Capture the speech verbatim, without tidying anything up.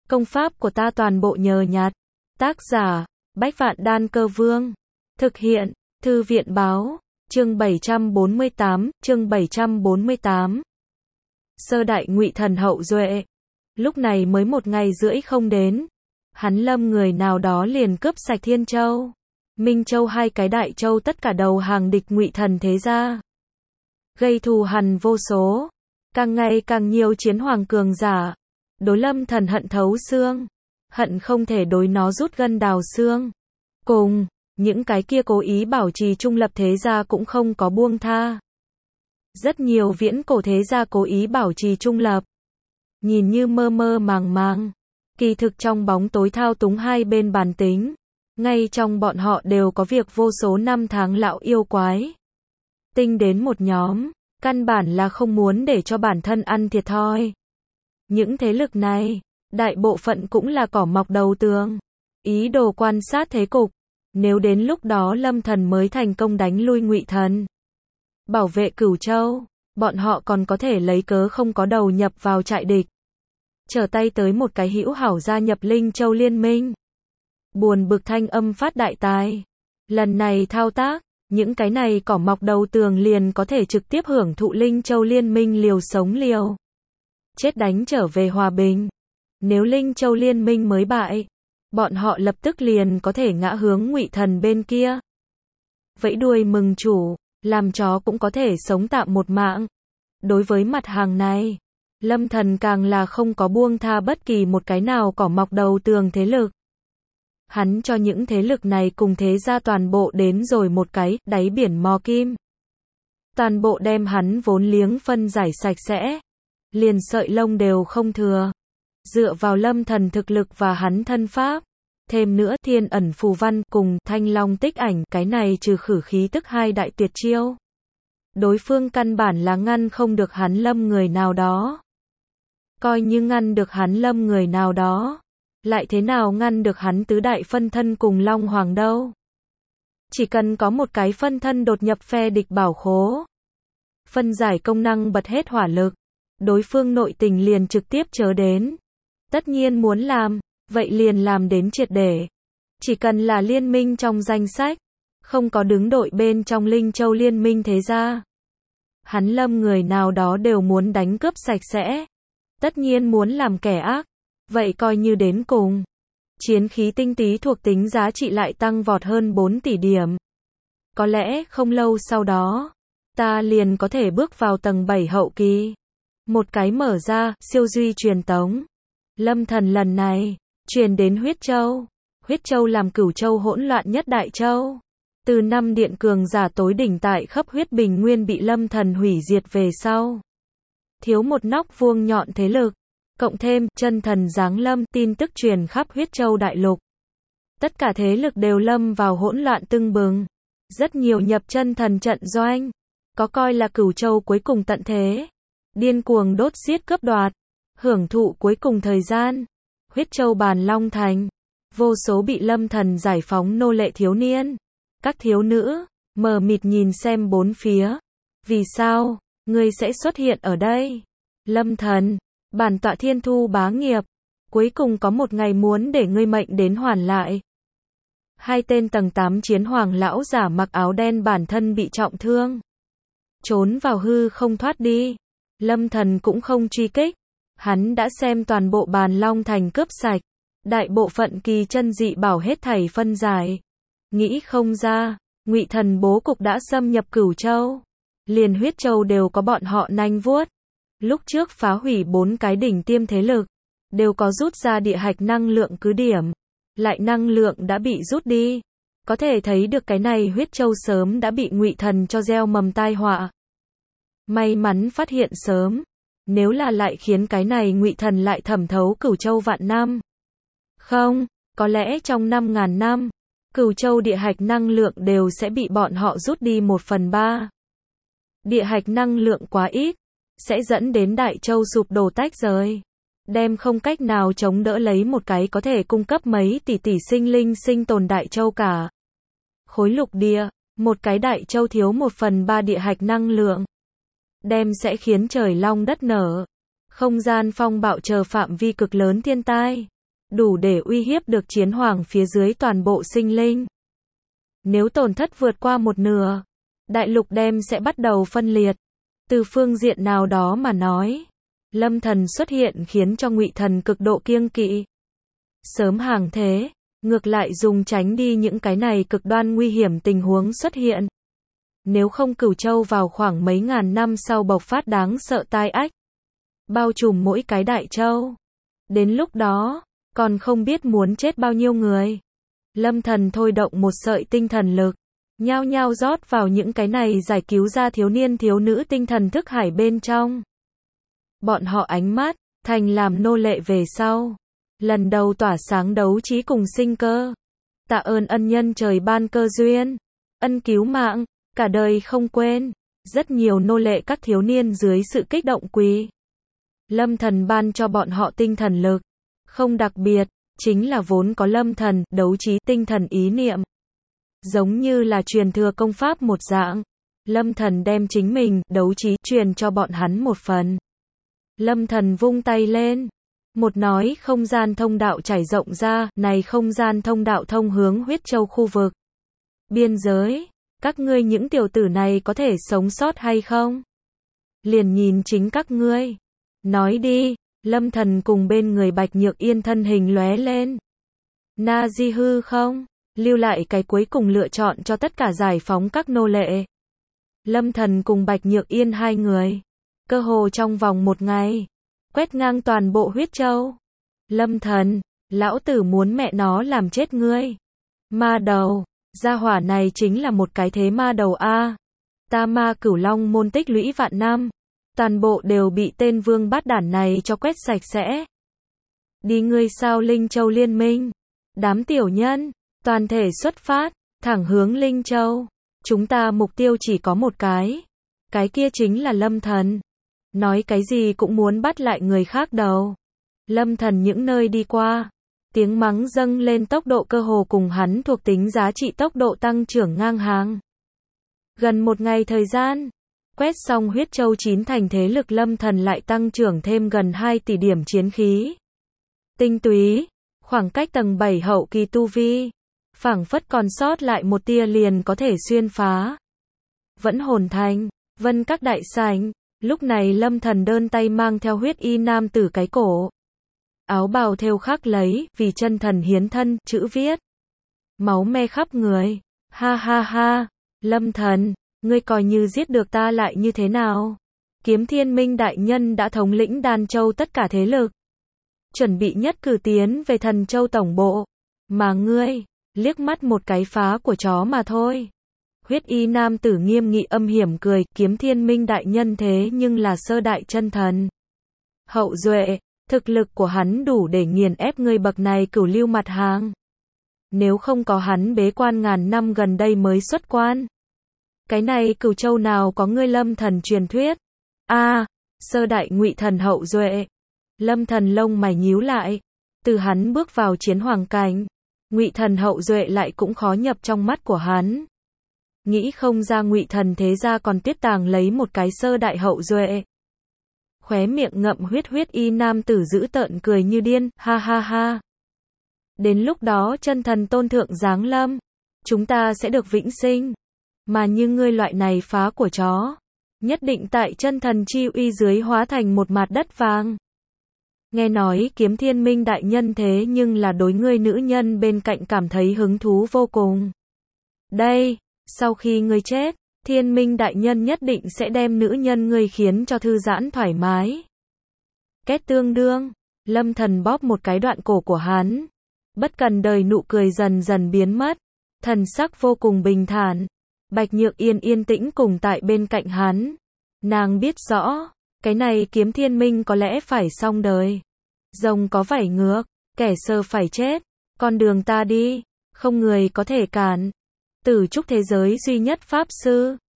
Công pháp của ta toàn bộ nhờ nhặt. Tác giả, Bách Vạn Đan Cơ Vương. Thực hiện, Thư viện Báo. Chương bảy trăm bốn mươi tám, chương bảy trăm bốn mươi tám. Sơ đại Ngụy Thần hậu duệ. Lúc này mới một ngày rưỡi không đến, hắn lâm người nào đó liền cướp sạch Thiên Châu, Minh Châu, hai cái đại châu, tất cả đầu hàng địch Ngụy Thần thế gia, gây thù hằn vô số. Càng ngày càng nhiều chiến hoàng cường giả đối Lâm Thần hận thấu xương, hận không thể đối nó rút gân đào xương. Cùng những cái kia cố ý bảo trì trung lập thế gia cũng không có buông tha. Rất nhiều viễn cổ thế gia cố ý bảo trì trung lập, nhìn như mơ mơ màng màng, kỳ thực trong bóng tối thao túng hai bên bàn tính. Ngay trong bọn họ đều có việc vô số năm tháng lão yêu quái. Tinh đến một nhóm, căn bản là không muốn để cho bản thân ăn thiệt thòi. Những thế lực này, đại bộ phận cũng là cỏ mọc đầu tường, ý đồ quan sát thế cục. Nếu đến lúc đó Lâm Thần mới thành công đánh lui Ngụy Thần, bảo vệ Cửu Châu, bọn họ còn có thể lấy cớ không có đầu nhập vào trại địch, trở tay tới một cái hữu hảo gia nhập Linh Châu liên minh. Buồn bực thanh âm phát đại tài. Lần này thao tác, những cái này cỏ mọc đầu tường liền có thể trực tiếp hưởng thụ Linh Châu liên minh liều sống liều chết đánh trở về hòa bình. Nếu Linh Châu liên minh mới bại, bọn họ lập tức liền có thể ngã hướng Ngụy Thần bên kia. Vẫy đuôi mừng chủ, làm chó cũng có thể sống tạm một mạng. Đối với mặt hàng này, Lâm Thần càng là không có buông tha bất kỳ một cái nào cỏ mọc đầu tường thế lực. Hắn cho những thế lực này cùng thế gia toàn bộ đến rồi một cái đáy biển mò kim. Toàn bộ đem hắn vốn liếng phân giải sạch sẽ, liền sợi lông đều không thừa. Dựa vào Lâm Thần thực lực và hắn thân pháp, thêm nữa thiên ẩn phù văn cùng thanh long tích ảnh, cái này trừ khử khí tức hai đại tuyệt chiêu, đối phương căn bản là ngăn không được hắn lâm người nào đó. Coi như ngăn được hắn lâm người nào đó, lại thế nào ngăn được hắn tứ đại phân thân cùng Long Hoàng đâu? Chỉ cần có một cái phân thân đột nhập phe địch bảo khố, phân giải công năng bật hết hỏa lực, đối phương nội tình liền trực tiếp chớ đến. Tất nhiên muốn làm, vậy liền làm đến triệt để. Chỉ cần là liên minh trong danh sách, không có đứng đội bên trong Linh Châu liên minh thế gia, hắn lâm người nào đó đều muốn đánh cướp sạch sẽ. Tất nhiên muốn làm kẻ ác, vậy coi như đến cùng. Chiến khí tinh tí thuộc tính giá trị lại tăng vọt hơn bốn tỷ điểm. Có lẽ không lâu sau đó, ta liền có thể bước vào tầng bảy hậu kỳ. Một cái mở ra, siêu duy truyền tống. Lâm Thần lần này, truyền đến Huyết Châu. Huyết Châu làm Cửu Châu hỗn loạn nhất đại châu. Từ năm điện cường giả tối đỉnh tại khắp huyết bình nguyên bị Lâm Thần hủy diệt về sau, thiếu một nóc vuông nhọn thế lực. Cộng thêm, chân thần giáng lâm, tin tức truyền khắp Huyết Châu đại lục. Tất cả thế lực đều lâm vào hỗn loạn tưng bừng. Rất nhiều nhập chân thần trận doanh. Có coi là Cửu Châu cuối cùng tận thế. Điên cuồng đốt giết cướp đoạt. Hưởng thụ cuối cùng thời gian. Huyết Châu Bàn Long Thành. Vô số bị Lâm Thần giải phóng nô lệ thiếu niên. Các thiếu nữ, mờ mịt nhìn xem bốn phía. Vì sao, ngươi sẽ xuất hiện ở đây? Lâm Thần, bản tọa Thiên Thu bá nghiệp, cuối cùng có một ngày muốn để ngươi mệnh đến hoàn lại. Hai tên tầng tám chiến hoàng lão giả mặc áo đen bản thân bị trọng thương, trốn vào hư không thoát đi. Lâm Thần cũng không truy kích, hắn đã xem toàn bộ Bàn Long Thành cướp sạch, đại bộ phận kỳ chân dị bảo hết thảy phân giải. Nghĩ không ra, Ngụy Thần bố cục đã xâm nhập Cửu Châu, liền Huyết Châu đều có bọn họ nanh vuốt. Lúc trước phá hủy bốn cái đỉnh tiêm thế lực, đều có rút ra địa hạch năng lượng cứ điểm, lại năng lượng đã bị rút đi. Có thể thấy được cái này Huyết Châu sớm đã bị Ngụy Thần cho gieo mầm tai họa. May mắn phát hiện sớm, nếu là lại khiến cái này Ngụy Thần lại thẩm thấu Cửu Châu vạn năm. Không, có lẽ trong năm ngàn năm, Cửu Châu địa hạch năng lượng đều sẽ bị bọn họ rút đi một phần ba. Địa hạch năng lượng quá ít, sẽ dẫn đến Đại Châu sụp đổ tách rời, đem không cách nào chống đỡ lấy một cái có thể cung cấp mấy tỷ tỷ sinh linh sinh tồn Đại Châu cả. Khối lục địa, một cái Đại Châu thiếu một phần ba địa hạch năng lượng, đem sẽ khiến trời long đất nở, không gian phong bạo chờ phạm vi cực lớn thiên tai. đủ để uy hiếp được chiến hoàng phía dưới toàn bộ sinh linh. Nếu tổn thất vượt qua một nửa, đại lục đem sẽ bắt đầu phân liệt. Từ phương diện nào đó mà nói, Lâm Thần xuất hiện khiến cho Ngụy Thần cực độ kiêng kỵ. Sớm hàng thế, ngược lại dùng tránh đi những cái này cực đoan nguy hiểm tình huống xuất hiện. Nếu không Cửu Châu vào khoảng mấy ngàn năm sau bộc phát đáng sợ tai ách, bao trùm mỗi cái đại châu. Đến lúc đó, còn không biết muốn chết bao nhiêu người. Lâm Thần thôi động một sợi tinh thần lực, nhao nhao rót vào những cái này giải cứu ra thiếu niên thiếu nữ tinh thần thức hải bên trong. Bọn họ ánh mắt, thành làm nô lệ về sau. Lần đầu tỏa sáng đấu trí cùng sinh cơ. Tạ ơn ân nhân trời ban cơ duyên, ân cứu mạng, cả đời không quên. Rất nhiều nô lệ các thiếu niên dưới sự kích động quỳ. Lâm Thần ban cho bọn họ tinh thần lực, không đặc biệt, chính là vốn có Lâm Thần, đấu trí, tinh thần ý niệm. Giống như là truyền thừa công pháp một dạng. Lâm Thần đem chính mình, đấu trí, truyền cho bọn hắn một phần. Lâm Thần vung tay lên. Một nói không gian thông đạo trải rộng ra, này không gian thông đạo thông hướng huyết châu khu vực. Biên giới, các ngươi những tiểu tử này có thể sống sót hay không? Liền nhìn chính các ngươi. Nói đi, Lâm Thần cùng bên người Bạch Nhược Yên thân hình lóe lên. Na di hư không? Lưu lại cái cuối cùng lựa chọn cho tất cả giải phóng các nô lệ. Lâm Thần cùng Bạch Nhược Yên hai người, cơ hồ trong vòng một ngày, quét ngang toàn bộ huyết châu. Lâm Thần, lão tử muốn mẹ nó làm chết ngươi. Ma đầu, gia hỏa này chính là một cái thế ma đầu a. Ta ma Cửu Long môn tích lũy vạn năm, toàn bộ đều bị tên vương bát đản này cho quét sạch sẽ. Đi ngươi sao Linh Châu liên minh. Đám tiểu nhân, toàn thể xuất phát, thẳng hướng Linh Châu. Chúng ta mục tiêu chỉ có một cái. Cái kia chính là Lâm Thần. Nói cái gì cũng muốn bắt lại người khác đầu. Lâm Thần những nơi đi qua, tiếng mắng dâng lên tốc độ cơ hồ cùng hắn thuộc tính giá trị tốc độ tăng trưởng ngang hàng. Gần một ngày thời gian, quét xong huyết châu chín thành thế lực Lâm Thần lại tăng trưởng thêm gần hai tỷ điểm chiến khí. Tinh túy, khoảng cách tầng bảy hậu kỳ tu vi, phảng phất còn sót lại một tia liền có thể xuyên phá. Vẫn hồn thành, vân các đại sảnh, lúc này Lâm Thần đơn tay mang theo huyết y nam tử cái cổ. Áo bào thêu khắc lấy, vì chân thần hiến thân, chữ viết. Máu me khắp người. Ha ha ha, Lâm Thần, ngươi coi như giết được ta lại như thế nào? Kiếm Thiên Minh đại nhân đã thống lĩnh Đan Châu tất cả thế lực, chuẩn bị nhất cử tiến về Thần Châu tổng bộ. Mà ngươi, liếc mắt một cái phá của chó mà thôi. Huyết y nam tử nghiêm nghị âm hiểm cười, Kiếm Thiên Minh đại nhân thế nhưng là sơ đại chân thần. Hậu duệ, thực lực của hắn đủ để nghiền ép ngươi bậc này cửu lưu mặt hàng. Nếu không có hắn bế quan ngàn năm gần đây mới xuất quan. Cái này Cửu Châu nào có ngươi Lâm Thần truyền thuyết. A, à, sơ đại Ngụy Thần hậu duệ. Lâm Thần lông mày nhíu lại. Từ hắn bước vào chiến hoàng cảnh, Ngụy Thần hậu duệ lại cũng khó nhập trong mắt của hắn. Nghĩ không ra Ngụy Thần thế gia còn tiết tàng lấy một cái sơ đại hậu duệ. Khóe miệng ngậm huyết huyết y nam tử dữ tợn cười như điên, ha ha ha. Đến lúc đó chân thần tôn thượng giáng lâm, chúng ta sẽ được vĩnh sinh. Mà như ngươi loại này phá của chó, nhất định tại chân thần chi uy dưới hóa thành một mặt đất vàng. Nghe nói Kiếm Thiên Minh đại nhân thế nhưng là đối ngươi nữ nhân bên cạnh cảm thấy hứng thú vô cùng. Đây, sau khi ngươi chết, Thiên Minh đại nhân nhất định sẽ đem nữ nhân ngươi khiến cho thư giãn thoải mái. Kết tương đương, Lâm Thần bóp một cái đoạn cổ của hắn. Bất cần đời nụ cười dần dần biến mất, thần sắc vô cùng bình thản. Bạch Nhược Yên yên tĩnh cùng tại bên cạnh hắn. Nàng biết rõ, cái này Kiếm Thiên Minh có lẽ phải xong đời. Rồng có vảy ngược, kẻ sơ phải chết. Con đường ta đi, không người có thể cản. Tử trúc thế giới duy nhất pháp sư,